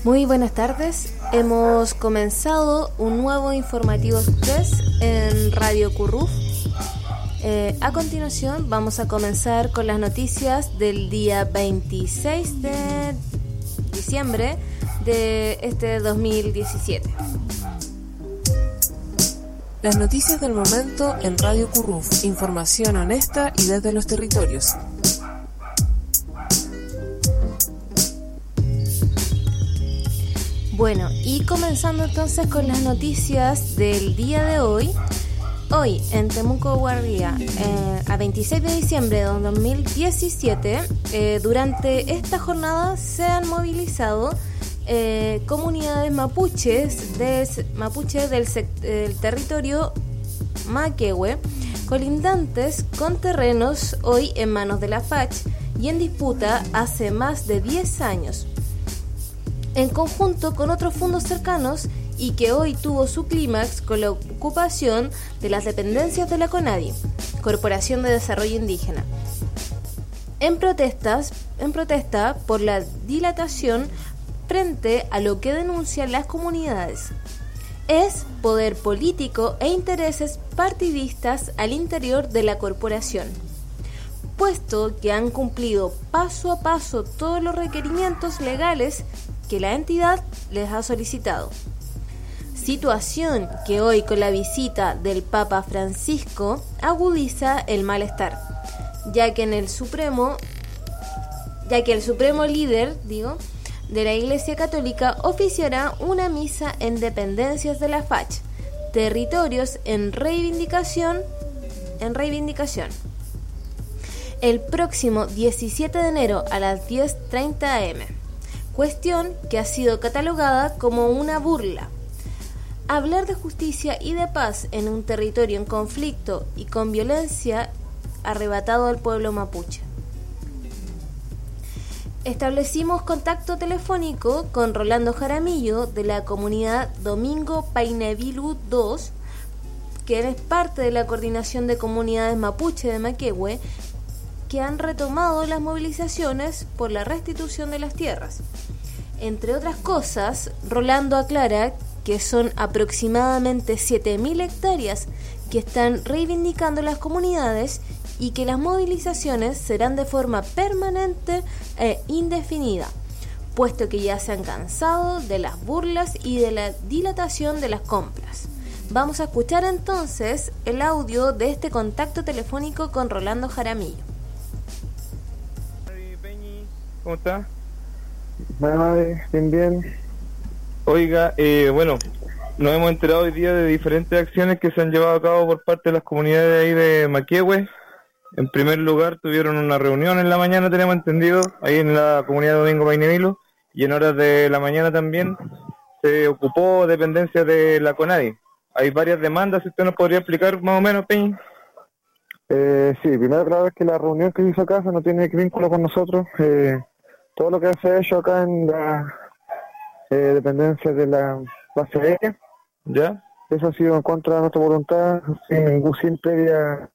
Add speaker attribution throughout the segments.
Speaker 1: Muy buenas tardes, hemos comenzado un nuevo informativo express en Radio Curruf. A continuación vamos a comenzar con las noticias del día 26 de diciembre de este 2017.
Speaker 2: Las noticias del momento en Radio Curruf, información honesta y desde los territorios.
Speaker 1: Bueno, y comenzando entonces con las noticias del día de hoy. Hoy en Temuco Guardia, a 26 de diciembre de 2017, durante esta jornada se han movilizado comunidades mapuches del territorio Maquehue, colindantes con terrenos hoy en manos de la FACH y en disputa hace más de 10 años, en conjunto con otros fondos cercanos, y que hoy tuvo su clímax con la ocupación de las dependencias de la CONADI, Corporación de Desarrollo Indígena, en protesta por la dilatación frente a lo que denuncian las comunidades. Es poder político e intereses partidistas al interior de la corporación, puesto que han cumplido paso a paso todos los requerimientos legales que la entidad les ha solicitado. Situación que hoy, con la visita del Papa Francisco, agudiza el malestar, ya que el supremo líder, de la Iglesia Católica oficiará una misa en dependencias de la FACH, territorios en reivindicación, el próximo 17 de enero a las 10:30 am, cuestión que ha sido catalogada como una burla. Hablar de justicia y de paz en un territorio en conflicto y con violencia arrebatado al pueblo mapuche. Establecimos contacto telefónico con Rolando Jaramillo de la comunidad Domingo Painevilu II, que es parte de la coordinación de comunidades mapuche de Maquehue, que han retomado las movilizaciones por la restitución de las tierras. Entre otras cosas, Rolando aclara que son aproximadamente 7.000 hectáreas que están reivindicando las comunidades y que las movilizaciones serán de forma permanente e indefinida, puesto que ya se han cansado de las burlas y de la dilatación de las compras. Vamos a escuchar entonces el audio de este contacto telefónico con Rolando Jaramillo.
Speaker 3: ¿Cómo está?
Speaker 4: Bien.
Speaker 3: Oiga, bueno, nos hemos enterado hoy día de diferentes acciones que se han llevado a cabo por parte de las comunidades de ahí de Maquehue. En primer lugar, tuvieron una reunión en la mañana, tenemos entendido, ahí en la comunidad de Domingo Painevilu, y en horas de la mañana también se ocupó dependencia de la CONADI. Hay varias demandas, si usted nos podría explicar más o menos, Peñi.
Speaker 4: Sí, primero claro es que la reunión que se hizo acá no tiene vínculo con nosotros. Todo lo que se ha hecho acá en la dependencia de la base aérea,
Speaker 3: ¿ya?
Speaker 4: Eso ha sido en contra de nuestra voluntad, sin previa,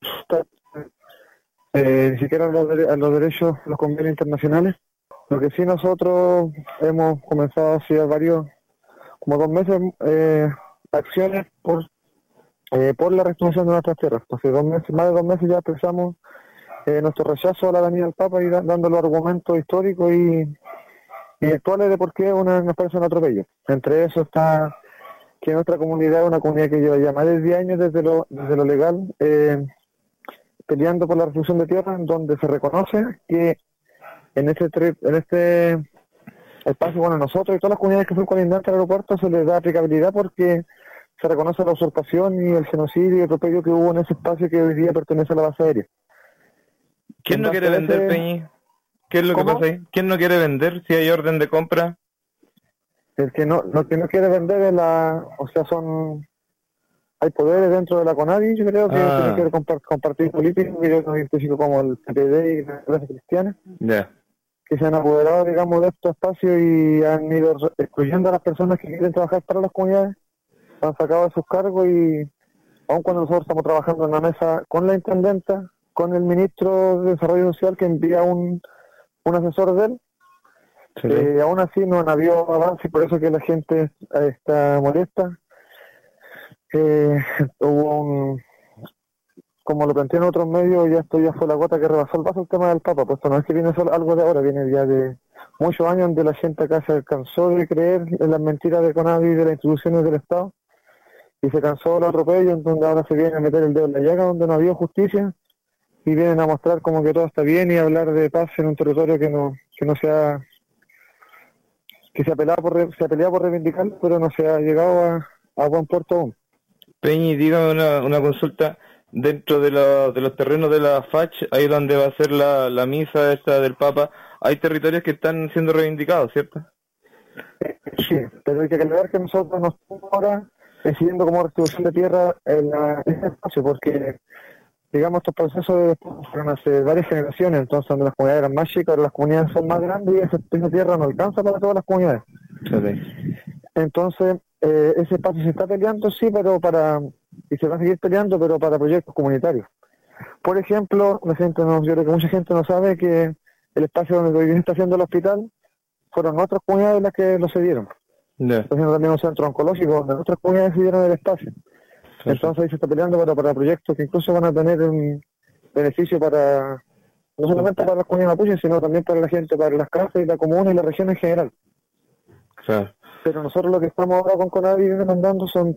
Speaker 4: ni siquiera a los derechos, los convenios internacionales. Lo que sí nosotros hemos comenzado hace como 2 meses, acciones por la restitución de nuestras tierras. Hace más de 2 meses ya expresamos nuestro rechazo a la venida del Papa y dando los argumentos históricos y actuales de por qué nos parece un atropello. Entre eso está que nuestra comunidad es una comunidad que lleva ya más de 10 años desde lo legal, peleando por la restitución de tierras, donde se reconoce que en este espacio, nosotros y todas las comunidades que son colindantes al aeropuerto se les da aplicabilidad porque se reconoce la usurpación y el genocidio y el atropello que hubo en ese espacio que hoy día pertenece a la base aérea.
Speaker 3: ¿Quién no quiere vender, Peñi? ¿Qué es lo que pasa ahí? ¿Quién no quiere vender si hay orden de compra?
Speaker 4: El que no quiere vender es hay poderes dentro de la CONADI, yo creo, que tienen que ver con partidos políticos, que yo no identifico como el PPD y la Iglesia Cristiana, que se han apoderado, de estos espacios y han ido excluyendo a las personas que quieren trabajar para las comunidades, han sacado de sus cargos y aun cuando nosotros estamos trabajando en la mesa con la intendenta, con el ministro de Desarrollo Social que envía un asesor de él,
Speaker 3: Sí.
Speaker 4: Aún así no han habido avance, por eso que la gente está molesta. Hubo como lo planteé en otros medios, esto ya fue la gota que rebasó el vaso, el tema del Papa, pues esto no es que viene solo algo de ahora, viene ya de muchos años donde la gente acá se cansó de creer en las mentiras de CONADI y de las instituciones del Estado, y se cansó del atropello, en donde ahora se viene a meter el dedo en la llaga, donde no había justicia, y vienen a mostrar como que todo está bien y hablar de paz en un territorio que no sea, que se ha peleado por reivindicar, pero no se ha llegado a buen puerto aún.
Speaker 3: Peñi, dígame una consulta. Dentro de los terrenos de la FACH, ahí donde va a ser la misa esta del Papa, hay territorios que están siendo reivindicados, ¿cierto?
Speaker 4: Sí, pero hay que aclarar que nosotros nos estamos ahora decidiendo como restitución de tierra en este espacio, porque, digamos, estos procesos fueron hace varias generaciones, entonces donde las comunidades eran más chicas, ahora las comunidades son más grandes y esa tierra no alcanza para todas las comunidades.
Speaker 3: Okay.
Speaker 4: Entonces, ese espacio se está peleando, sí, y se va a seguir peleando, pero para proyectos comunitarios. Por ejemplo, yo creo que mucha gente no sabe que el espacio donde hoy está haciendo el hospital fueron nuestras comunidades las que lo cedieron.
Speaker 3: Yeah.
Speaker 4: Está haciendo también un centro oncológico donde nuestras comunidades cedieron el espacio. Sí. Entonces ahí se está peleando para proyectos que incluso van a tener un beneficio no solamente para las comunidades mapuches, sino también para la gente, para las casas y la comuna y la región en general.
Speaker 3: Claro.
Speaker 4: Pero nosotros lo que estamos ahora con CONADI demandando son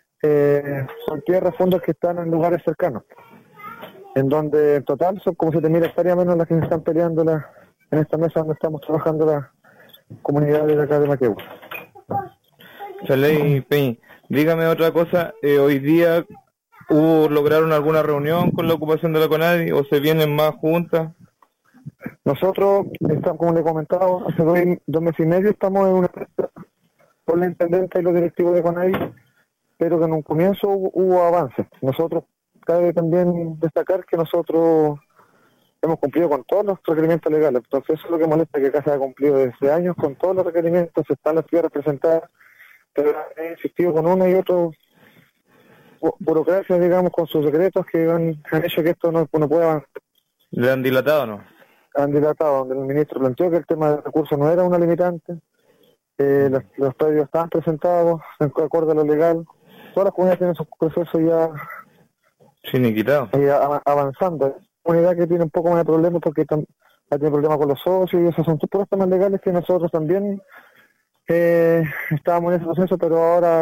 Speaker 4: tierras, fondos que están en lugares cercanos, en donde en total son como 7.000 hectáreas menos las que se están peleando en esta mesa donde estamos trabajando las comunidades de acá de Maquehue.
Speaker 3: Chaley, Peñi, dígame otra cosa. Hoy día ¿lograron alguna reunión con la ocupación de la CONADI o se vienen más juntas?
Speaker 4: Nosotros, como le he comentado, hace 2 meses y medio estamos en una por la intendente y los directivos de CONADI, pero que en un comienzo hubo avances. Nosotros, cabe también destacar que nosotros hemos cumplido con todos los requerimientos legales, entonces eso es lo que molesta, que acá se ha cumplido desde años con todos los requerimientos, están las tierras presentadas, pero he insistido con una y otra burocracia, digamos, con sus decretos que han hecho que esto no pueda avanzar.
Speaker 3: ¿Le han dilatado o no?
Speaker 4: Han dilatado, donde el ministro planteó que el tema de recursos no era una limitante, los predios estaban presentados de acuerdo a lo legal, todas las comunidades tienen sus procesos ya
Speaker 3: finiquitados,
Speaker 4: avanzando. Una comunidad que tiene un poco más de problemas porque tiene problemas con los socios y esos son puros temas legales que nosotros también estábamos en ese proceso, pero ahora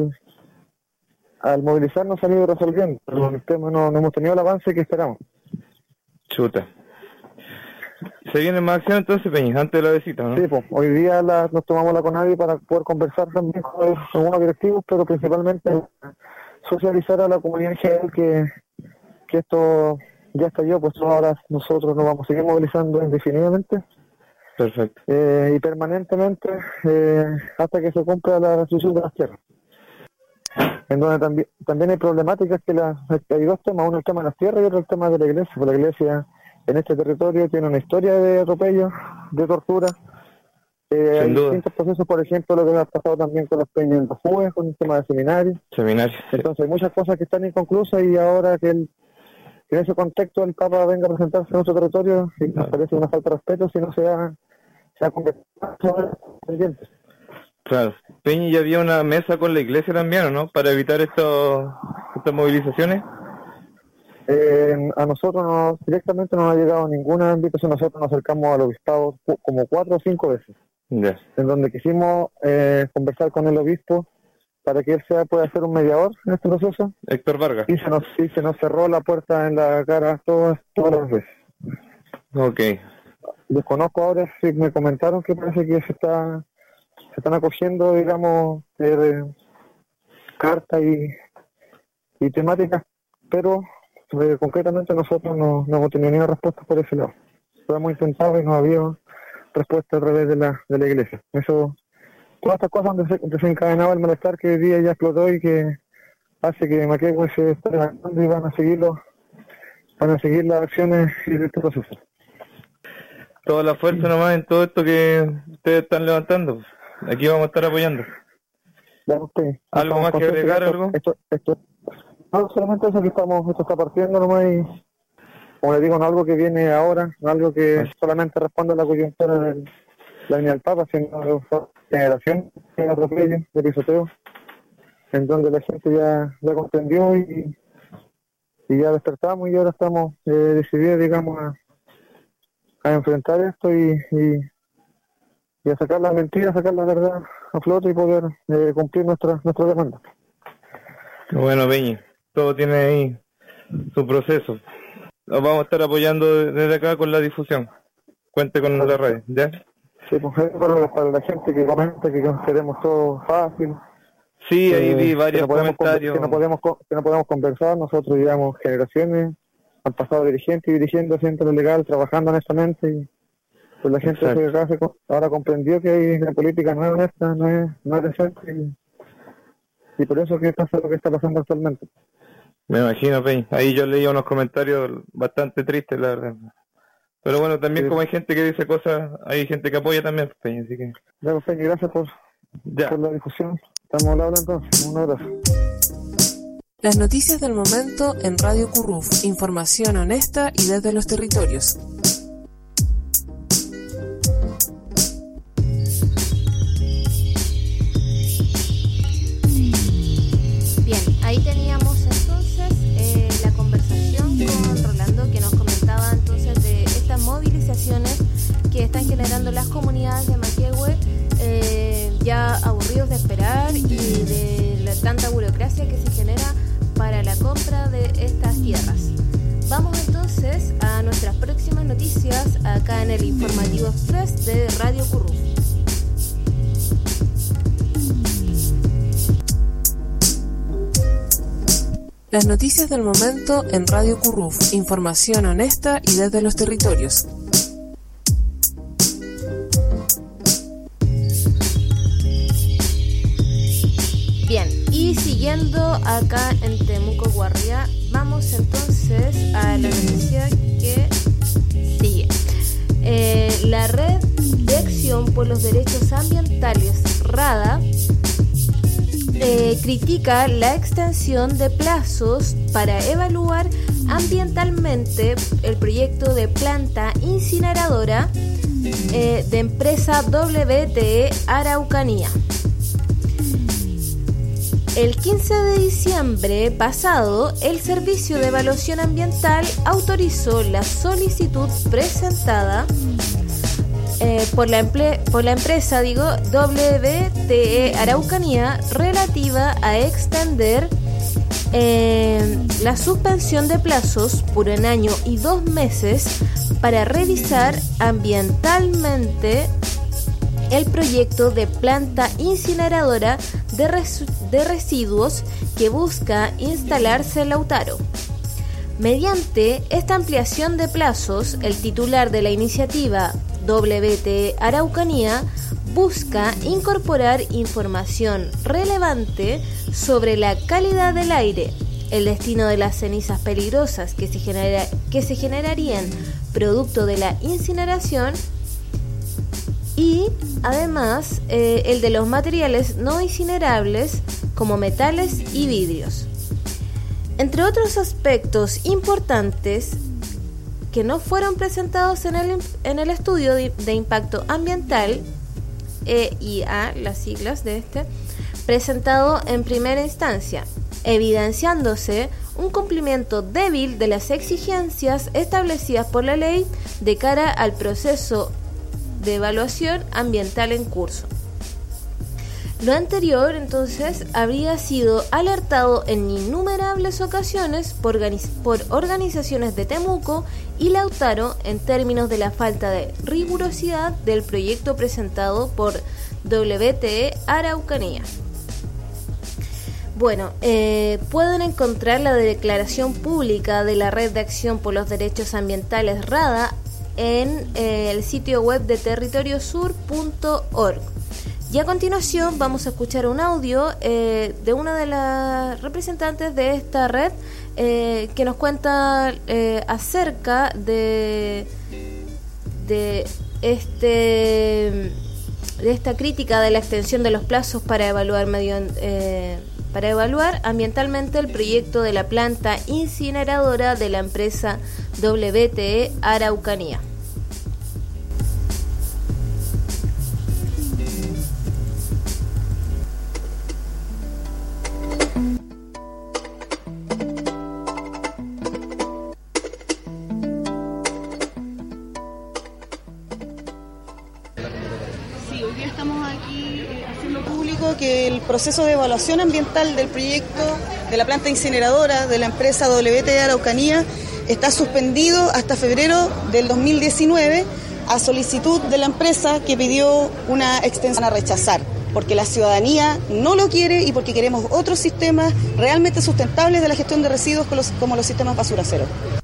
Speaker 4: al movilizarnos han ido resolviendo, pero el tema no hemos tenido el avance que esperamos.
Speaker 3: Chuta. ¿Se viene más acción entonces, Peña, antes de la visita, no?
Speaker 4: Sí, pues, hoy día nos tomamos la CONADI para poder conversar también con algunos directivos, pero principalmente socializar a la comunidad en general que esto ya estalló, pues ahora nosotros nos vamos a seguir movilizando indefinidamente.
Speaker 3: Perfecto.
Speaker 4: Y permanentemente hasta que se cumpla la restitución de las tierras. En donde también hay problemáticas hay dos temas, uno el tema de las tierras y otro el tema de la iglesia, porque la iglesia en este territorio tiene una historia de atropello, de tortura. Hay distintos procesos, por ejemplo, lo que ha pasado también con los peñas en los jueves, con el tema de seminarios. Entonces hay muchas cosas que están inconclusas y ahora que en ese contexto el Papa venga a presentarse en nuestro territorio, nos parece una falta de respeto si no se ha conversado sobre los pendientes.
Speaker 3: Claro. Peña, ¿ya había una mesa con la iglesia también, o no? Para evitar estas movilizaciones.
Speaker 4: A nosotros directamente no nos ha llegado ninguna invitación. Nosotros nos acercamos al obispado como 4 o 5 veces, en donde quisimos conversar con el obispo para que él pueda ser un mediador en este proceso.
Speaker 3: Héctor Vargas.
Speaker 4: Y se nos cerró la puerta en la cara todas las veces.
Speaker 3: Ok.
Speaker 4: Desconozco ahora si me comentaron que parece que se están acogiendo, digamos, cartas y temáticas, pero concretamente nosotros no hemos tenido ninguna respuesta por ese lado. Lo hemos intentado y no había respuesta a través de la iglesia. Eso, todas estas cosas donde se encadenaba el malestar que hoy día ya explotó y que hace que Maquehue se esté levantando y van a seguir las acciones y este proceso.
Speaker 3: Toda la fuerza nomás en todo esto que ustedes están levantando. Aquí vamos a estar apoyando. ¿Algo más que agregar?
Speaker 4: No, solamente eso que esto está partiendo nomás y, como le digo, no algo que viene ahora, no algo que solamente responde a la coyuntura la Avenida del Papa, haciendo generación de atropello, de pisoteo, en donde la gente ya comprendió y ya despertamos y ahora estamos decididos, digamos, a enfrentar esto y a sacar las mentiras, sacar la verdad a flote y poder cumplir nuestra demanda.
Speaker 3: Bueno, Peñi, todo tiene ahí su proceso. Nos vamos a estar apoyando desde acá con la difusión. Cuente con la red, ¿ya?
Speaker 4: Sí, pues para la gente que comenta que queremos todo fácil.
Speaker 3: Sí, ahí vi varios comentarios.
Speaker 4: Que no podemos conversar. Nosotros llevamos generaciones, han pasado dirigentes y dirigiendo centros legal, trabajando honestamente y pues la gente de acá ahora comprendió que la política no es honesta, no es decente y por eso que pasa lo que está pasando actualmente.
Speaker 3: Me imagino, Peñi. Ahí yo leí unos comentarios bastante tristes, la verdad. Pero bueno, también sí. Como hay gente que dice cosas, hay gente que apoya también, Peñi, así que...
Speaker 4: Ya, pues, Peñi, gracias por la difusión. Estamos hablando entonces. Un abrazo.
Speaker 2: Las noticias del momento en Radio Curruf. Información honesta y desde los territorios.
Speaker 1: Bien, ahí teníamos entonces la conversación con Rolando, que nos comentaba entonces de estas movilizaciones que están generando las comunidades de Maquehue, ya aburridos de esperar y de la tanta burocracia que se genera para la compra de estas tierras. Vamos entonces a nuestras próximas noticias acá en el Informativo Express de Radio Curruf.
Speaker 2: Las noticias del momento en Radio Curruf. Información honesta y desde los territorios.
Speaker 1: Bien, y siguiendo acá en Temuco, Guarria, vamos entonces a la noticia que sigue. La Red de Acción por los Derechos Ambientales, RADA, critica la extensión de plazos para evaluar ambientalmente el proyecto de planta incineradora de empresa WTE Araucanía. El 15 de diciembre pasado, el Servicio de Evaluación Ambiental autorizó la solicitud presentada por la empresa WTE Araucanía relativa a extender la suspensión de plazos por 1 año y 2 meses para revisar ambientalmente el proyecto de planta incineradora de residuos que busca instalarse en Lautaro. Mediante esta ampliación de plazos, el titular de la iniciativa, WTE Araucanía, busca incorporar información relevante sobre la calidad del aire, el destino de las cenizas peligrosas que se generarían producto de la incineración y además el de los materiales no incinerables como metales y vidrios. Entre otros aspectos importantes que no fueron presentados en el estudio de impacto ambiental, EIA, las siglas de presentado en primera instancia, evidenciándose un cumplimiento débil de las exigencias establecidas por la ley de cara al proceso de evaluación ambiental en curso. Lo anterior, entonces, habría sido alertado en innumerables ocasiones por organizaciones de Temuco y Lautaro en términos de la falta de rigurosidad del proyecto presentado por WTE Araucanía. Bueno, pueden encontrar la declaración pública de la Red de Acción por los Derechos Ambientales RADA en el sitio web de territoriosur.org. Y a continuación vamos a escuchar un audio de una de las representantes de esta red que nos cuenta acerca de esta crítica de la extensión de los plazos para evaluar ambientalmente el proyecto de la planta incineradora de la empresa WTE Araucanía.
Speaker 5: estamos aquí haciendo público que el proceso de evaluación ambiental del proyecto de la planta incineradora de la empresa WT Araucanía está suspendido hasta febrero del 2019 a solicitud de la empresa que pidió una extensión a rechazar, porque la ciudadanía no lo quiere y porque queremos otros sistemas realmente sustentables de la gestión de residuos como los sistemas basura cero.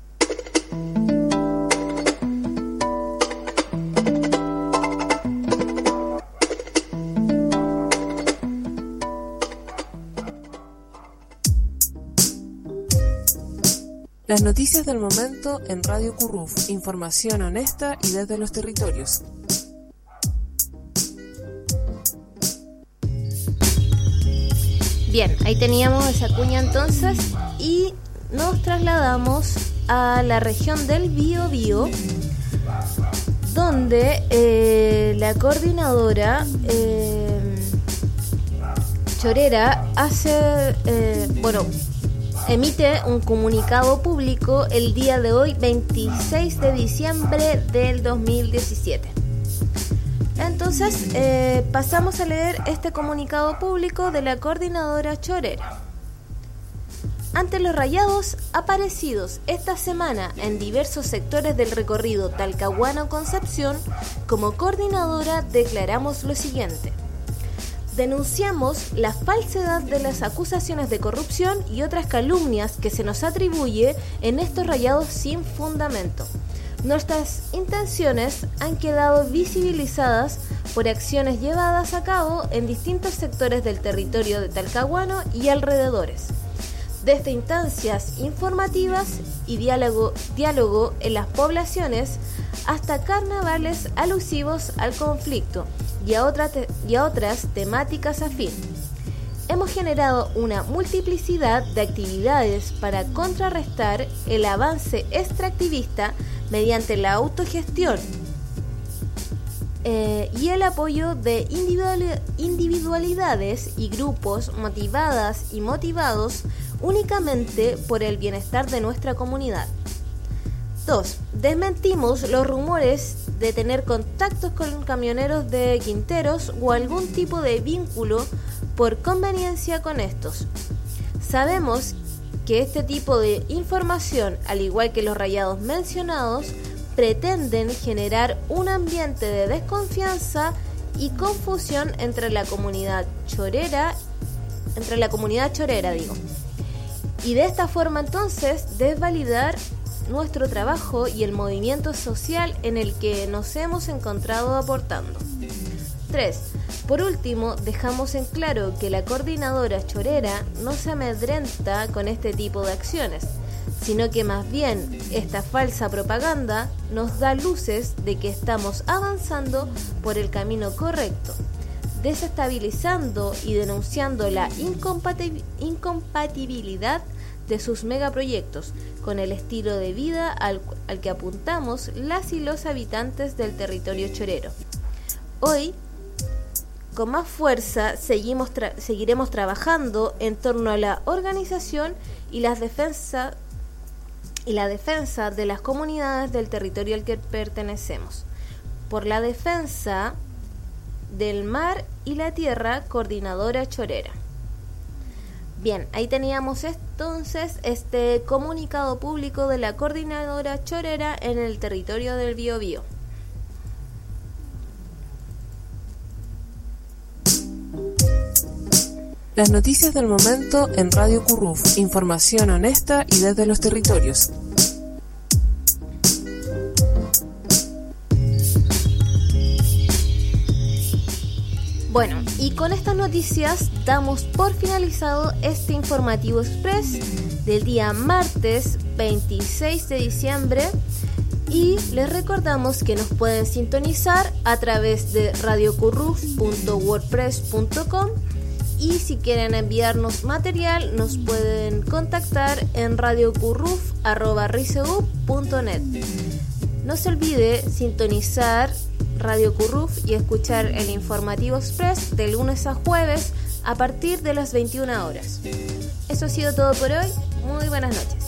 Speaker 2: Las noticias del momento en Radio Curruf, información honesta y desde los territorios.
Speaker 1: Bien, ahí teníamos esa cuña entonces y nos trasladamos a la región del Biobío, donde la coordinadora Chorera emite un comunicado público el día de hoy, 26 de diciembre del 2017. Entonces, pasamos a leer este comunicado público de la coordinadora Chorera. Ante los rayados aparecidos esta semana en diversos sectores del recorrido Talcahuano-Concepción, como coordinadora declaramos lo siguiente. Denunciamos la falsedad de las acusaciones de corrupción y otras calumnias que se nos atribuye en estos rayados sin fundamento. Nuestras intenciones han quedado visibilizadas por acciones llevadas a cabo en distintos sectores del territorio de Talcahuano y alrededores, desde instancias informativas y diálogo en las poblaciones hasta carnavales alusivos al conflicto y a otras temáticas afín. Hemos generado una multiplicidad de actividades para contrarrestar el avance extractivista mediante la autogestión y el apoyo de individualidades y grupos motivadas y motivados únicamente por el bienestar de nuestra comunidad. 2. Desmentimos los rumores de tener contactos con camioneros de Quinteros o algún tipo de vínculo por conveniencia con estos. Sabemos que este tipo de información, al igual que los rayados mencionados, pretenden generar un ambiente de desconfianza y confusión entre la comunidad chorera, y de esta forma entonces desvalidar nuestro trabajo y el movimiento social en el que nos hemos encontrado aportando. 3. Por último, dejamos en claro que la coordinadora Chorera no se amedrenta con este tipo de acciones, sino que más bien esta falsa propaganda nos da luces de que estamos avanzando por el camino correcto, desestabilizando y denunciando la incompatibilidad de sus megaproyectos con el estilo de vida al que apuntamos las y los habitantes del territorio chorero. Hoy, con más fuerza, seguiremos trabajando en torno a la organización y la defensa de las comunidades del territorio al que pertenecemos, por la defensa del mar y la tierra, coordinadora Chorera. Bien, ahí teníamos entonces este comunicado público de la coordinadora Chorera en el territorio del Biobío.
Speaker 2: Las noticias del momento en Radio Curruf, información honesta y desde los territorios.
Speaker 1: Bueno, y con estas noticias damos por finalizado este informativo express del día martes 26 de diciembre y les recordamos que nos pueden sintonizar a través de radiocurruf.wordpress.com y si quieren enviarnos material nos pueden contactar en radiocurruf@riseu.net. No se olvide sintonizar Radio Curruf y escuchar el informativo express de lunes a jueves a partir de las 21 horas. Eso ha sido todo por hoy. Muy buenas noches.